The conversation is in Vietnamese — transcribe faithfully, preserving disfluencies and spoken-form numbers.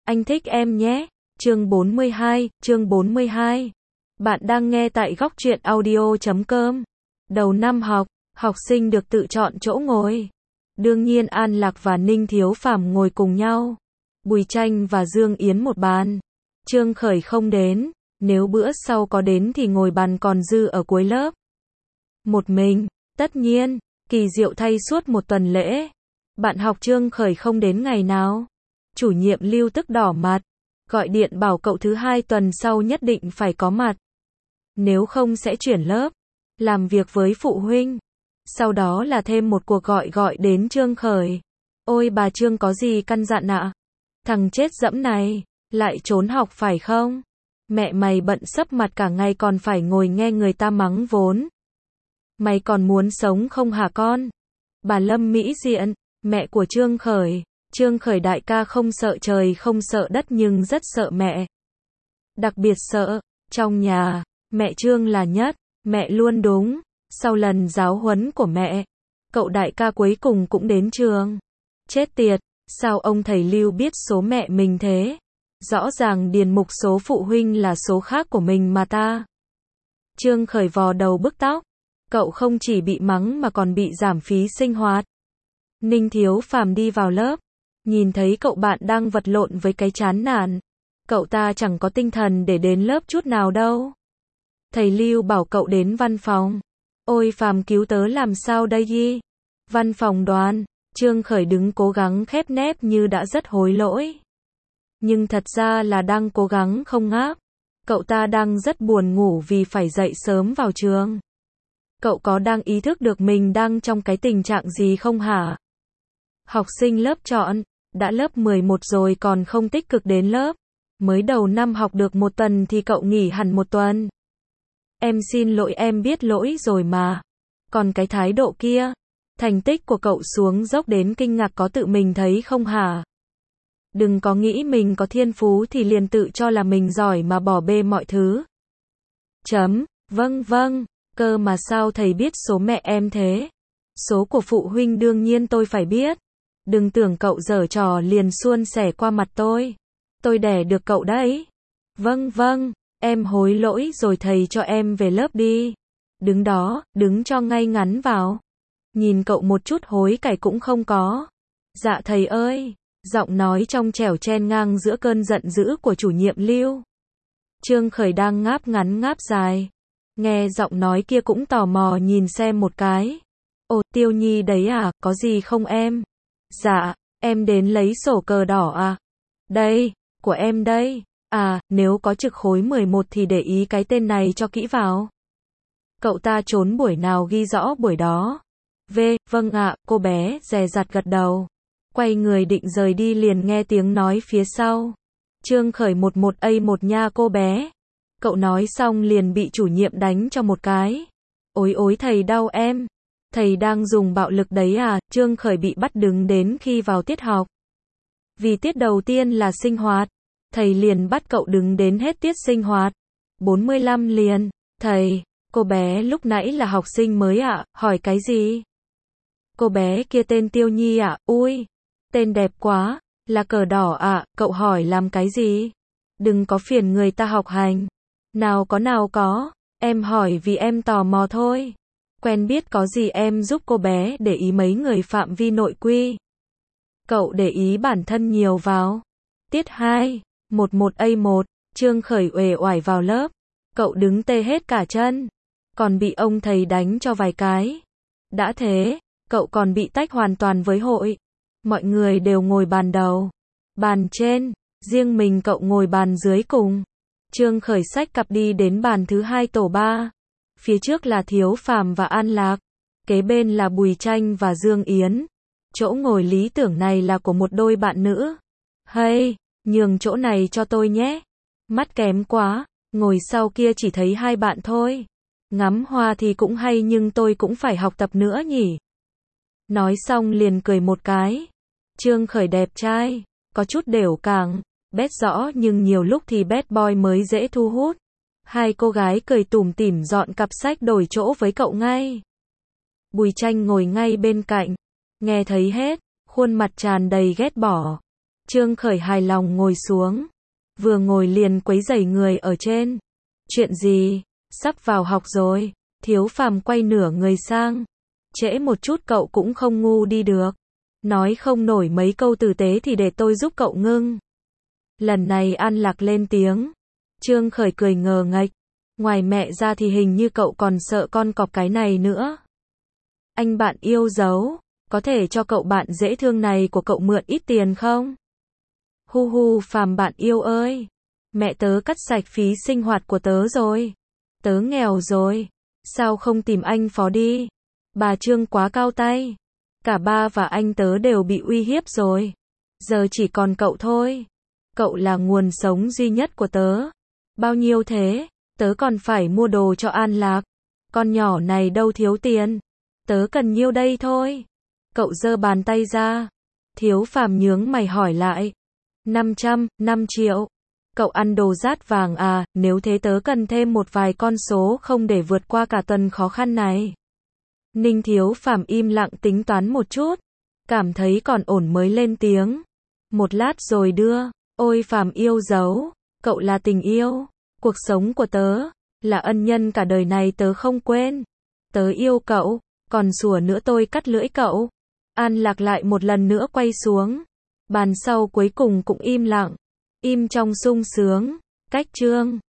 Anh thích em nhé. Chương bốn mươi hai, chương bốn mươi hai. Bạn đang nghe tại góc truyện audio chấm com. Đầu năm học, học sinh được tự chọn chỗ ngồi. Đương nhiên An Lạc và Ninh Thiếu Phàm ngồi cùng nhau. Bùi Tranh và Dương Yến một bàn. Trương Khởi không đến, nếu bữa sau có đến thì ngồi bàn còn dư ở cuối lớp. Một mình, tất nhiên, kỳ diệu thay suốt một tuần lễ. Bạn học Trương Khởi không đến ngày nào. Chủ nhiệm Lưu tức đỏ mặt, gọi điện bảo cậu thứ hai tuần sau nhất định phải có mặt. Nếu không sẽ chuyển lớp, làm việc với phụ huynh. Sau đó là thêm một cuộc gọi gọi đến Trương Khởi. Ôi bà Trương có gì căn dặn ạ? Thằng chết dẫm này, lại trốn học phải không? Mẹ mày bận sấp mặt cả ngày còn phải ngồi nghe người ta mắng vốn. Mày còn muốn sống không hả con? Bà Lâm Mỹ Diện, mẹ của Trương Khởi. Trương Khởi đại ca không sợ trời không sợ đất nhưng rất sợ mẹ. Đặc biệt sợ, trong nhà, mẹ Trương là nhất, mẹ luôn đúng. Sau lần giáo huấn của mẹ, cậu đại ca cuối cùng cũng đến trường. Chết tiệt, sao ông thầy Lưu biết số mẹ mình thế? Rõ ràng điền mục số phụ huynh là số khác của mình mà ta. Trương Khởi vò đầu bức tóc. Cậu không chỉ bị mắng mà còn bị giảm phí sinh hoạt. Ninh Thiếu Phàm đi vào lớp. Nhìn thấy cậu bạn đang vật lộn với cái chán nản. Cậu ta chẳng có tinh thần để đến lớp chút nào đâu. Thầy Lưu bảo cậu đến văn phòng. Ôi Phàm cứu tớ làm sao đây đi? Văn phòng đoàn. Trương Khởi đứng cố gắng khép nép như đã rất hối lỗi. Nhưng thật ra là đang cố gắng không ngáp. Cậu ta đang rất buồn ngủ vì phải dậy sớm vào trường. Cậu có đang ý thức được mình đang trong cái tình trạng gì không hả? Học sinh lớp chọn, đã lớp mười một rồi còn không tích cực đến lớp. Mới đầu năm học được một tuần thì cậu nghỉ hẳn một tuần. Em xin lỗi em biết lỗi rồi mà. Còn cái thái độ kia, thành tích của cậu xuống dốc đến kinh ngạc có tự mình thấy không hả? Đừng có nghĩ mình có thiên phú thì liền tự cho là mình giỏi mà bỏ bê mọi thứ. Chấm, vâng vâng, cơ mà sao thầy biết số mẹ em thế? Số của phụ huynh đương nhiên tôi phải biết. Đừng tưởng cậu giở trò liền suôn sẻ qua mặt tôi. Tôi đẻ được cậu đấy. Vâng vâng, em hối lỗi rồi thầy cho em về lớp đi. Đứng đó, đứng cho ngay ngắn vào. Nhìn cậu một chút hối cải cũng không có. Dạ thầy ơi. Giọng nói trong trẻo chen ngang giữa cơn giận dữ của chủ nhiệm Lưu. Trương Khởi đang ngáp ngắn ngáp dài. Nghe giọng nói kia cũng tò mò nhìn xem một cái. Ồ, Tiêu Nhi đấy à, có gì không em? Dạ, em đến lấy sổ cờ đỏ à? Đây, của em đây. À, nếu có trực khối mười một thì để ý cái tên này cho kỹ vào. Cậu ta trốn buổi nào ghi rõ buổi đó. V, vâng ạ, cô bé, dè dặt gật đầu. Quay người định rời đi liền nghe tiếng nói phía sau. Trương Khởi một một a một nha cô bé. Cậu nói xong liền bị chủ nhiệm đánh cho một cái. Ối ối thầy đau em. Thầy đang dùng bạo lực đấy à? Trương Khởi bị bắt đứng đến khi vào tiết học. Vì tiết đầu tiên là sinh hoạt. Thầy liền bắt cậu đứng đến hết tiết sinh hoạt. bốn mươi lăm liền. Thầy, cô bé lúc nãy là học sinh mới ạ, à? Hỏi cái gì? Cô bé kia tên Tiêu Nhi ạ, à? Ui. Tên đẹp quá, là cờ đỏ ạ, à? Cậu hỏi làm cái gì? Đừng có phiền người ta học hành. Nào có nào có, em hỏi vì em tò mò thôi. Quen biết có gì em giúp cô bé để ý mấy người phạm vi nội quy. Cậu để ý bản thân nhiều vào. Tiết hai, một một a một, Trương Khởi uể oải vào lớp. Cậu đứng tê hết cả chân. Còn bị ông thầy đánh cho vài cái. Đã thế, cậu còn bị tách hoàn toàn với hội. Mọi người đều ngồi bàn đầu. Bàn trên, riêng mình cậu ngồi bàn dưới cùng. Trương Khởi xách cặp đi đến bàn thứ hai tổ ba. Phía trước là Thiếu Phàm và An Lạc. Kế bên là Bùi Tranh và Dương Yến. Chỗ ngồi lý tưởng này là của một đôi bạn nữ. Hay, nhường chỗ này cho tôi nhé. Mắt kém quá, ngồi sau kia chỉ thấy hai bạn thôi. Ngắm hoa thì cũng hay nhưng tôi cũng phải học tập nữa nhỉ. Nói xong liền cười một cái. Trương Khởi đẹp trai, có chút đều càng, bét rõ nhưng nhiều lúc thì bad boy mới dễ thu hút. Hai cô gái cười tủm tỉm dọn cặp sách đổi chỗ với cậu ngay. Bùi Tranh ngồi ngay bên cạnh, nghe thấy hết, khuôn mặt tràn đầy ghét bỏ. Trương Khởi hài lòng ngồi xuống. Vừa ngồi liền quấy rầy người ở trên. Chuyện gì? Sắp vào học rồi. Thiếu Phàm quay nửa người sang. Trễ một chút cậu cũng không ngu đi được. Nói không nổi mấy câu tử tế thì để tôi giúp cậu ngưng. Lần này An Lạc lên tiếng. Trương Khởi cười ngờ nghệch. Ngoài mẹ ra thì hình như cậu còn sợ con cọp cái này nữa. Anh bạn yêu dấu, có thể cho cậu bạn dễ thương này của cậu mượn ít tiền không? Hu hu Phàm bạn yêu ơi. Mẹ tớ cắt sạch phí sinh hoạt của tớ rồi. Tớ nghèo rồi. Sao không tìm anh phó đi? Bà Trương quá cao tay. Cả ba và anh tớ đều bị uy hiếp rồi. Giờ chỉ còn cậu thôi. Cậu là nguồn sống duy nhất của tớ. Bao nhiêu thế? Tớ còn phải mua đồ cho An Lạc. Con nhỏ này đâu thiếu tiền. Tớ cần nhiêu đây thôi. Cậu giơ bàn tay ra. Thiếu Phàm nhướng mày hỏi lại. năm trăm, năm triệu. Cậu ăn đồ rát vàng à, nếu thế tớ cần thêm một vài con số không để vượt qua cả tuần khó khăn này. Ninh Thiếu Phàm im lặng tính toán một chút. Cảm thấy còn ổn mới lên tiếng. Một lát rồi đưa. Ôi Phàm yêu dấu. Cậu là tình yêu. Cuộc sống của tớ. Là ân nhân cả đời này tớ không quên. Tớ yêu cậu. Còn sủa nữa tôi cắt lưỡi cậu. An Lạc lại một lần nữa quay xuống. Bàn sau cuối cùng cũng im lặng. Im trong sung sướng. Cách Trương